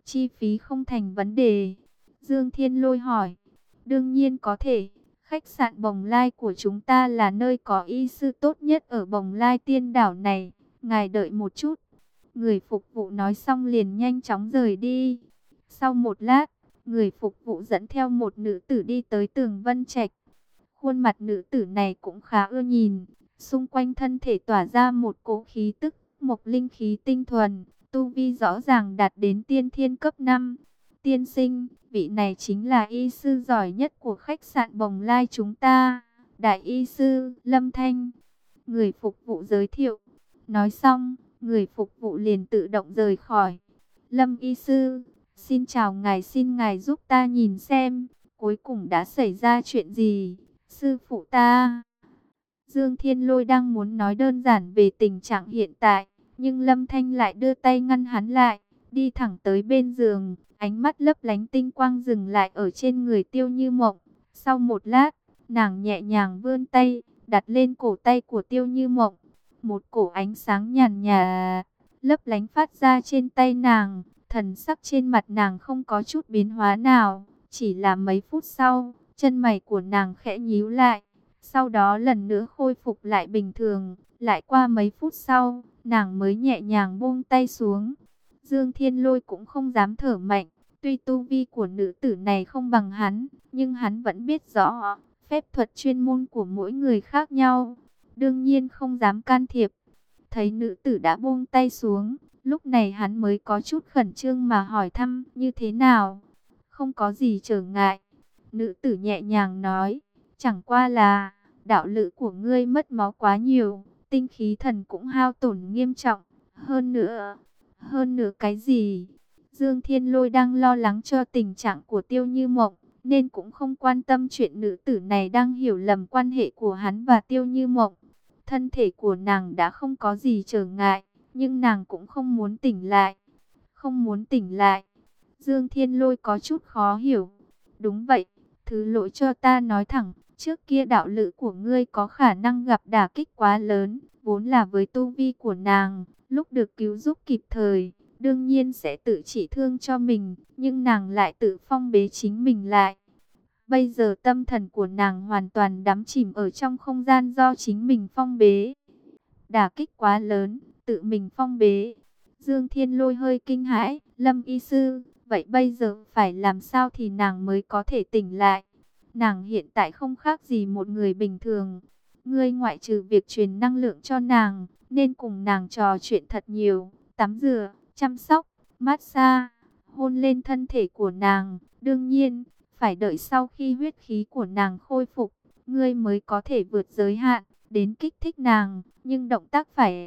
chi phí không thành vấn đề. Dương Thiên Lôi hỏi, đương nhiên có thể. Khách sạn Bồng Lai của chúng ta là nơi có y sư tốt nhất ở Bồng Lai Tiên đảo này. Ngài đợi một chút. Người phục vụ nói xong liền nhanh chóng rời đi. Sau một lát, người phục vụ dẫn theo một nữ tử đi tới Tường Vân Trạch. Khuôn mặt nữ tử này cũng khá ưa nhìn. Xung quanh thân thể tỏa ra một cỗ khí tức, một linh khí tinh thuần. Tu vi rõ ràng đạt đến tiên thiên cấp năm. Tiên sinh, vị này chính là y sư giỏi nhất của khách sạn Bồng Lai chúng ta. Đại y sư, Lâm Thanh. Người phục vụ giới thiệu. Nói xong, người phục vụ liền tự động rời khỏi. Lâm y sư, xin chào ngài, xin ngài giúp ta nhìn xem, cuối cùng đã xảy ra chuyện gì, sư phụ ta. Dương Thiên Lôi đang muốn nói đơn giản về tình trạng hiện tại, nhưng Lâm Thanh lại đưa tay ngăn hắn lại, đi thẳng tới bên giường, ánh mắt lấp lánh tinh quang dừng lại ở trên người Tiêu Như Mộng. Sau một lát, nàng nhẹ nhàng vươn tay, đặt lên cổ tay của Tiêu Như Mộng. Một cổ ánh sáng nhàn nhạt, lấp lánh phát ra trên tay nàng, thần sắc trên mặt nàng không có chút biến hóa nào, chỉ là mấy phút sau, chân mày của nàng khẽ nhíu lại, sau đó lần nữa khôi phục lại bình thường, lại qua mấy phút sau, nàng mới nhẹ nhàng buông tay xuống. Dương Thiên Lôi cũng không dám thở mạnh, tuy tu vi của nữ tử này không bằng hắn, nhưng hắn vẫn biết rõ, phép thuật chuyên môn của mỗi người khác nhau, đương nhiên không dám can thiệp. Thấy nữ tử đã buông tay xuống, lúc này hắn mới có chút khẩn trương mà hỏi thăm như thế nào. Không có gì trở ngại. Nữ tử nhẹ nhàng nói, chẳng qua là đạo lữ của ngươi mất máu quá nhiều, tinh khí thần cũng hao tổn nghiêm trọng. Hơn nữa, hơn nữa cái gì? Dương Thiên Lôi đang lo lắng cho tình trạng của Tiêu Như Mộng, nên cũng không quan tâm chuyện nữ tử này đang hiểu lầm quan hệ của hắn và Tiêu Như Mộng. Thân thể của nàng đã không có gì trở ngại, nhưng nàng cũng không muốn tỉnh lại. Không muốn tỉnh lại. Dương Thiên Lôi có chút khó hiểu. Đúng vậy, thứ lỗi cho ta nói thẳng, trước kia đạo lữ của ngươi có khả năng gặp đả kích quá lớn, vốn là với tu vi của nàng, lúc được cứu giúp kịp thời, đương nhiên sẽ tự trị thương cho mình, nhưng nàng lại tự phong bế chính mình lại. Bây giờ tâm thần của nàng hoàn toàn đắm chìm ở trong không gian do chính mình phong bế. Đả kích quá lớn, tự mình phong bế. Dương Thiên Lôi hơi kinh hãi, Lâm y sư, vậy bây giờ phải làm sao thì nàng mới có thể tỉnh lại? Nàng hiện tại không khác gì một người bình thường. Ngươi ngoại trừ việc truyền năng lượng cho nàng, nên cùng nàng trò chuyện thật nhiều, tắm rửa, chăm sóc, massage, hôn lên thân thể của nàng. Đương nhiên, phải đợi sau khi huyết khí của nàng khôi phục, ngươi mới có thể vượt giới hạn, đến kích thích nàng, nhưng động tác phải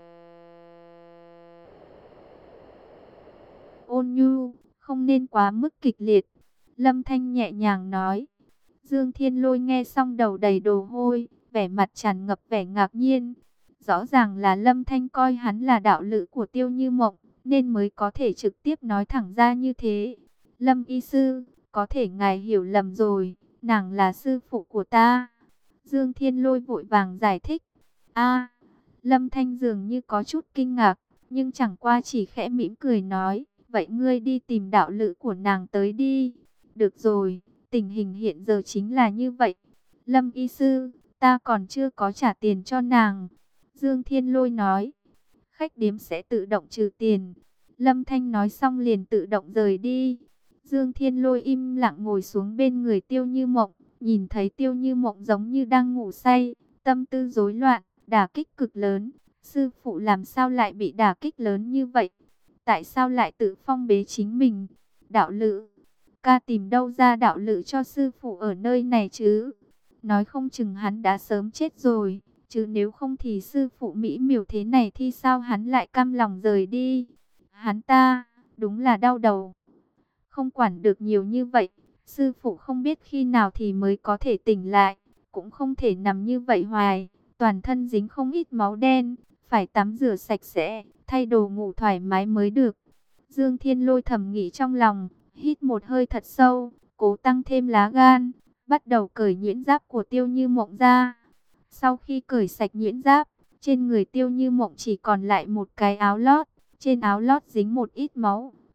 ôn nhu, không nên quá mức kịch liệt. Lâm Thanh nhẹ nhàng nói. Dương Thiên Lôi nghe xong đầu đầy đồ hôi, vẻ mặt tràn ngập vẻ ngạc nhiên. Rõ ràng là Lâm Thanh coi hắn là đạo lữ của Tiêu Như Mộng, nên mới có thể trực tiếp nói thẳng ra như thế. Lâm y sư, có thể ngài hiểu lầm rồi, nàng là sư phụ của ta. Dương Thiên Lôi vội vàng giải thích. A, Lâm Thanh dường như có chút kinh ngạc, nhưng chẳng qua chỉ khẽ mỉm cười nói, vậy ngươi đi tìm đạo lữ của nàng tới đi. Được rồi, tình hình hiện giờ chính là như vậy. Lâm y sư, ta còn chưa có trả tiền cho nàng. Dương Thiên Lôi nói, khách điếm sẽ tự động trừ tiền. Lâm Thanh nói xong liền tự động rời đi. Dương Thiên Lôi im lặng ngồi xuống bên người Tiêu Như Mộng, nhìn thấy Tiêu Như Mộng giống như đang ngủ say, tâm tư rối loạn, đả kích cực lớn. Sư phụ làm sao lại bị đả kích lớn như vậy? Tại sao lại tự phong bế chính mình? Đạo lữ, ca tìm đâu ra đạo lữ cho sư phụ ở nơi này chứ? Nói không chừng hắn đã sớm chết rồi, chứ nếu không thì sư phụ mỹ miều thế này thì sao hắn lại cam lòng rời đi? Hắn ta, đúng là đau đầu. Không quản được nhiều như vậy, sư phụ không biết khi nào thì mới có thể tỉnh lại, cũng không thể nằm như vậy hoài, toàn thân dính không ít máu đen, phải tắm rửa sạch sẽ, thay đồ ngủ thoải mái mới được. Dương Thiên Lôi thầm nghĩ trong lòng, hít một hơi thật sâu, cố tăng thêm lá gan, bắt đầu cởi nhuyễn giáp của Tiêu Như Mộng ra. Sau khi cởi sạch nhuyễn giáp, trên người Tiêu Như Mộng chỉ còn lại một cái áo lót, trên áo lót dính một ít máu,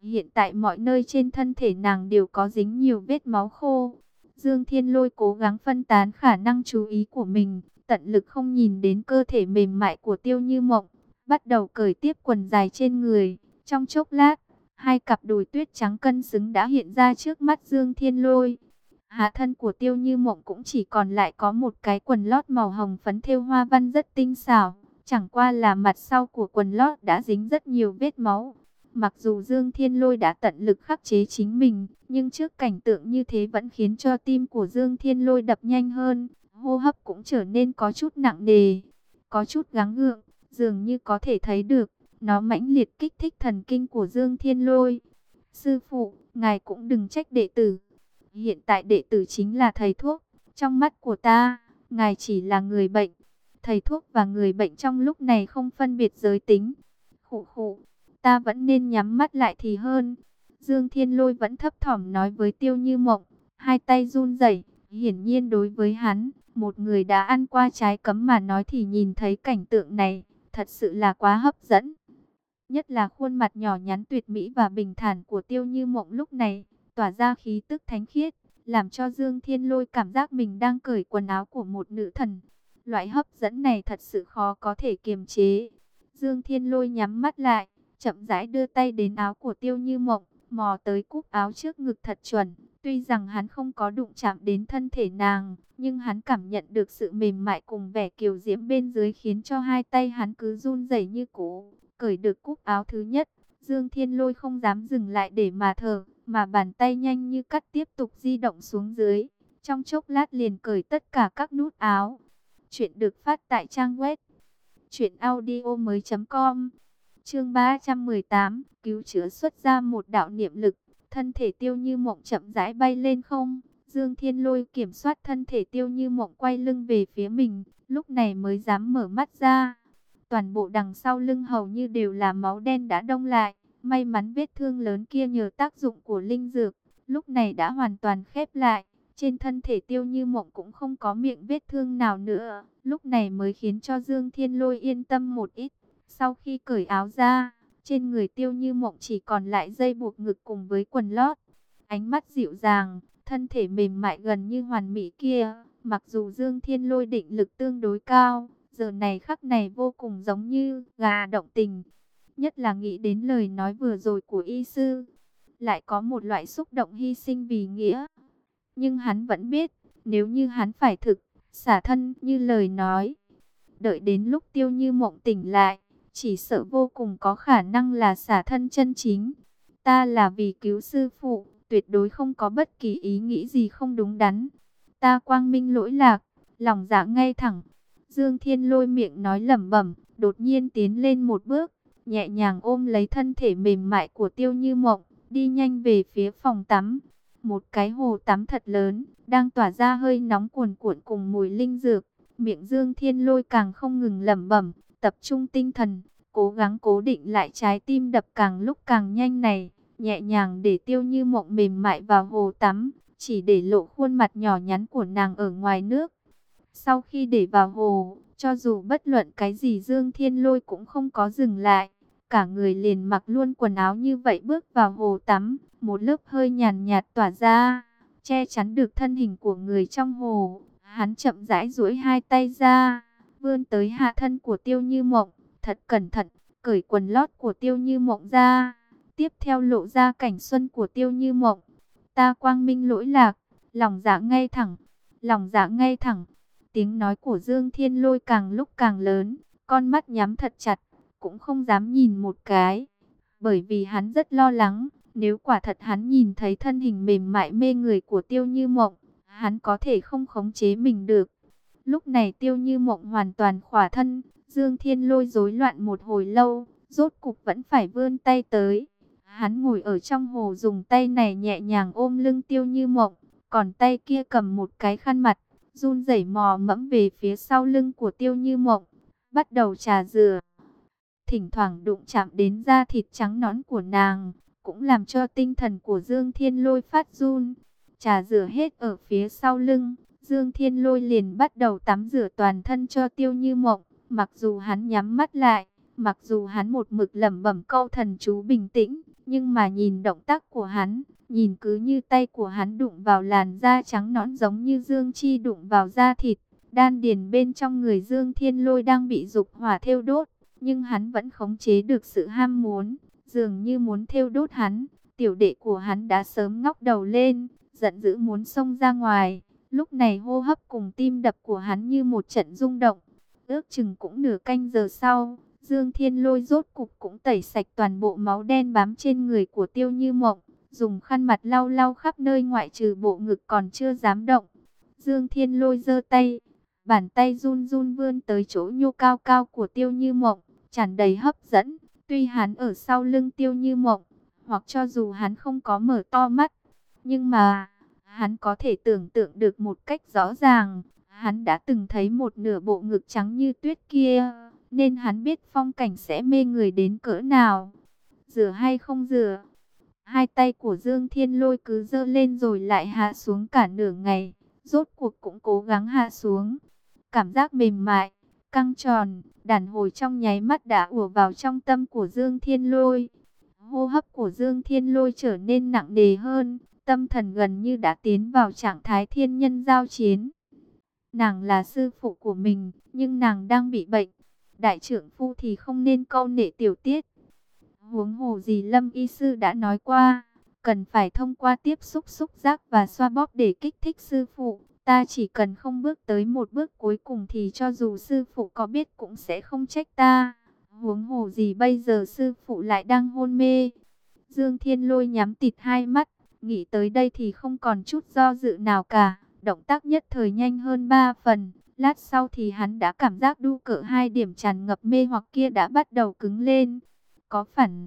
Hiện tại mọi nơi trên thân thể nàng đều có dính nhiều vết máu khô. Dương Thiên Lôi cố gắng phân tán khả năng chú ý của mình, tận lực không nhìn đến cơ thể mềm mại của Tiêu Như Mộng, bắt đầu cởi tiếp quần dài trên người. Trong chốc lát, hai cặp đùi tuyết trắng cân xứng đã hiện ra trước mắt Dương Thiên Lôi. Hạ thân của Tiêu Như Mộng cũng chỉ còn lại có một cái quần lót màu hồng phấn thêu hoa văn rất tinh xảo, chẳng qua là mặt sau của quần lót đã dính rất nhiều vết máu. Mặc dù Dương Thiên Lôi đã tận lực khắc chế chính mình, nhưng trước cảnh tượng như thế vẫn khiến cho tim của Dương Thiên Lôi đập nhanh hơn, hô hấp cũng trở nên có chút nặng nề, có chút gắng gượng, dường như có thể thấy được, nó mãnh liệt kích thích thần kinh của Dương Thiên Lôi. Sư phụ, ngài cũng đừng trách đệ tử. Hiện tại đệ tử chính là thầy thuốc, trong mắt của ta, ngài chỉ là người bệnh. Thầy thuốc và người bệnh trong lúc này không phân biệt giới tính. Khụ khụ, ta vẫn nên nhắm mắt lại thì hơn. Dương Thiên Lôi vẫn thấp thỏm nói với Tiêu Như Mộng, hai tay run rẩy. Hiển nhiên đối với hắn, một người đã ăn qua trái cấm mà nói thì nhìn thấy cảnh tượng này, thật sự là quá hấp dẫn. Nhất là khuôn mặt nhỏ nhắn tuyệt mỹ và bình thản của Tiêu Như Mộng lúc này, tỏa ra khí tức thánh khiết, làm cho Dương Thiên Lôi cảm giác mình đang cởi quần áo của một nữ thần. Loại hấp dẫn này thật sự khó có thể kiềm chế. Dương Thiên Lôi nhắm mắt lại, chậm rãi đưa tay đến áo của Tiêu Như Mộng, mò tới cúc áo trước ngực thật chuẩn. Tuy rằng hắn không có đụng chạm đến thân thể nàng, nhưng hắn cảm nhận được sự mềm mại cùng vẻ kiều diễm bên dưới khiến cho hai tay hắn cứ run rẩy như cũ. Cởi được cúc áo thứ nhất, Dương Thiên Lôi không dám dừng lại để mà thở, mà bàn tay nhanh như cắt tiếp tục di động xuống dưới. Trong chốc lát liền cởi tất cả các nút áo. Chuyện được phát tại trang web truyện audio mới chấm com. Chương ba trăm mười tám, cứu chữa xuất ra một đạo niệm lực, thân thể Tiêu Như Mộng chậm rãi bay lên không. Dương Thiên Lôi kiểm soát thân thể Tiêu Như Mộng quay lưng về phía mình, lúc này mới dám mở mắt ra. Toàn bộ đằng sau lưng hầu như đều là máu đen đã đông lại. May mắn vết thương lớn kia nhờ tác dụng của linh dược, lúc này đã hoàn toàn khép lại. Trên thân thể Tiêu Như Mộng cũng không có miệng vết thương nào nữa. Lúc này mới khiến cho Dương Thiên Lôi yên tâm một ít. Sau khi cởi áo ra, trên người Tiêu Như Mộng chỉ còn lại dây buộc ngực cùng với quần lót. Ánh mắt dịu dàng, thân thể mềm mại gần như hoàn mỹ kia. Mặc dù Dương Thiên Lôi định lực tương đối cao, giờ này khắc này vô cùng giống như gà động tình. Nhất là nghĩ đến lời nói vừa rồi của y sư, lại có một loại xúc động hy sinh vì nghĩa. Nhưng hắn vẫn biết, nếu như hắn phải thực, xả thân như lời nói, đợi đến lúc Tiêu Như Mộng tỉnh lại, chỉ sợ vô cùng có khả năng là xả thân chân chính. Ta là vì cứu sư phụ, tuyệt đối không có bất kỳ ý nghĩ gì không đúng đắn. Ta quang minh lỗi lạc, lòng dạ ngay thẳng. Dương Thiên Lôi miệng nói lẩm bẩm, đột nhiên tiến lên một bước, nhẹ nhàng ôm lấy thân thể mềm mại của Tiêu Như Mộng, đi nhanh về phía phòng tắm. Một cái hồ tắm thật lớn, đang tỏa ra hơi nóng cuồn cuộn cùng mùi linh dược. Miệng Dương Thiên Lôi càng không ngừng lẩm bẩm, tập trung tinh thần, cố gắng cố định lại trái tim đập càng lúc càng nhanh này, nhẹ nhàng để Tiêu Như Mộng mềm mại vào hồ tắm, chỉ để lộ khuôn mặt nhỏ nhắn của nàng ở ngoài nước. Sau khi để vào hồ, cho dù bất luận cái gì Dương Thiên Lôi cũng không có dừng lại. Cả người liền mặc luôn quần áo như vậy bước vào hồ tắm. Một lớp hơi nhàn nhạt tỏa ra, che chắn được thân hình của người trong hồ. Hắn chậm rãi duỗi hai tay ra, vươn tới hạ thân của Tiêu Như Mộng. Thật cẩn thận, cởi quần lót của Tiêu Như Mộng ra. Tiếp theo lộ ra cảnh xuân của Tiêu Như Mộng. Ta quang minh lỗi lạc, lòng dạ ngay thẳng, lòng dạ ngay thẳng. Tiếng nói của Dương Thiên Lôi càng lúc càng lớn, con mắt nhắm thật chặt, cũng không dám nhìn một cái. Bởi vì hắn rất lo lắng, nếu quả thật hắn nhìn thấy thân hình mềm mại mê người của Tiêu Như Mộng, hắn có thể không khống chế mình được. Lúc này Tiêu Như Mộng hoàn toàn khỏa thân, Dương Thiên Lôi rối loạn một hồi lâu, rốt cục vẫn phải vươn tay tới. Hắn ngồi ở trong hồ dùng tay này nhẹ nhàng ôm lưng Tiêu Như Mộng, còn tay kia cầm một cái khăn mặt, run rẩy mò mẫm về phía sau lưng của Tiêu Như Mộng, bắt đầu trà rửa. Thỉnh thoảng đụng chạm đến da thịt trắng nõn của nàng, cũng làm cho tinh thần của Dương Thiên Lôi phát run. Trà rửa hết ở phía sau lưng, Dương Thiên Lôi liền bắt đầu tắm rửa toàn thân cho Tiêu Như Mộng. Mặc dù hắn nhắm mắt lại, mặc dù hắn một mực lẩm bẩm câu thần chú bình tĩnh, Nhưng mà nhìn động tác của hắn, nhìn cứ như tay của hắn đụng vào làn da trắng nõn giống như dương chi đụng vào da thịt. Đan điền bên trong người Dương Thiên Lôi đang bị dục hỏa thiêu đốt, nhưng hắn vẫn khống chế được sự ham muốn, dường như muốn thiêu đốt hắn. Tiểu đệ của hắn đã sớm ngóc đầu lên, giận dữ muốn xông ra ngoài. Lúc này hô hấp cùng tim đập của hắn như một trận rung động. Ước chừng cũng nửa canh giờ sau, Dương Thiên Lôi rốt cục cũng tẩy sạch toàn bộ máu đen bám trên người của Tiêu Như Mộng, dùng khăn mặt lau lau khắp nơi ngoại trừ bộ ngực còn chưa dám động. Dương Thiên Lôi giơ tay, bàn tay run run vươn tới chỗ nhô cao cao của Tiêu Như Mộng, tràn đầy hấp dẫn. Tuy hắn ở sau lưng Tiêu Như Mộng, hoặc cho dù hắn không có mở to mắt, nhưng mà hắn có thể tưởng tượng được một cách rõ ràng. Hắn đã từng thấy một nửa bộ ngực trắng như tuyết kia, nên hắn biết phong cảnh sẽ mê người đến cỡ nào. Rửa hay không rửa? Hai tay của Dương Thiên Lôi cứ giơ lên rồi lại hạ xuống cả nửa ngày, rốt cuộc cũng cố gắng hạ xuống. Cảm giác mềm mại, căng tròn, đàn hồi trong nháy mắt đã ùa vào trong tâm của Dương Thiên Lôi. Hô hấp của Dương Thiên Lôi trở nên nặng nề hơn, tâm thần gần như đã tiến vào trạng thái thiên nhân giao chiến. Nàng là sư phụ của mình, nhưng nàng đang bị bệnh. Đại trưởng phu thì không nên câu nệ tiểu tiết. Huống hồ gì Lâm y sư đã nói qua, cần phải thông qua tiếp xúc xúc giác và xoa bóp để kích thích sư phụ. Ta chỉ cần không bước tới một bước cuối cùng thì cho dù sư phụ có biết cũng sẽ không trách ta. Huống hồ gì bây giờ sư phụ lại đang hôn mê. Dương Thiên Lôi nhắm tịt hai mắt, nghĩ tới đây thì không còn chút do dự nào cả. Động tác nhất thời nhanh hơn ba phần. Lát sau thì hắn đã cảm giác đu cỡ hai điểm tràn ngập mê hoặc kia đã bắt đầu cứng lên. Có phản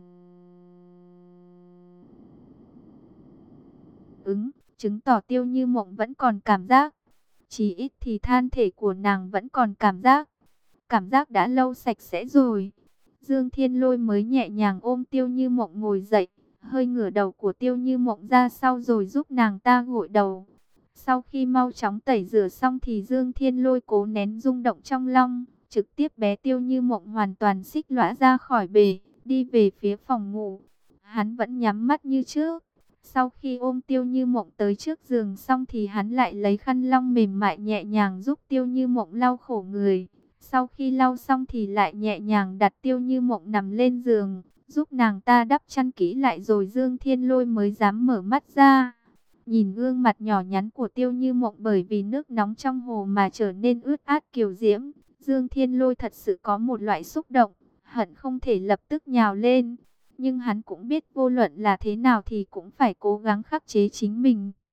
ứng, chứng tỏ Tiêu Như Mộng vẫn còn cảm giác. Chỉ ít thì than thể của nàng vẫn còn cảm giác. Cảm giác đã lâu sạch sẽ rồi. Dương Thiên Lôi mới nhẹ nhàng ôm Tiêu Như Mộng ngồi dậy, hơi ngửa đầu của Tiêu Như Mộng ra sau rồi giúp nàng ta gội đầu. Sau khi mau chóng tẩy rửa xong thì Dương Thiên Lôi cố nén rung động trong lòng, trực tiếp bé Tiêu Như Mộng hoàn toàn xích lõa ra khỏi bể, đi về phía phòng ngủ. Hắn vẫn nhắm mắt như trước. Sau khi ôm Tiêu Như Mộng tới trước giường xong thì hắn lại lấy khăn lông mềm mại nhẹ nhàng giúp Tiêu Như Mộng lau khổ người. Sau khi lau xong thì lại nhẹ nhàng đặt Tiêu Như Mộng nằm lên giường, giúp nàng ta đắp chăn kỹ lại rồi Dương Thiên Lôi mới dám mở mắt ra. Nhìn gương mặt nhỏ nhắn của Tiêu Như Mộng bởi vì nước nóng trong hồ mà trở nên ướt át kiều diễm, Dương Thiên Lôi thật sự có một loại xúc động, hận không thể lập tức nhào lên. Nhưng hắn cũng biết vô luận là thế nào thì cũng phải cố gắng khắc chế chính mình.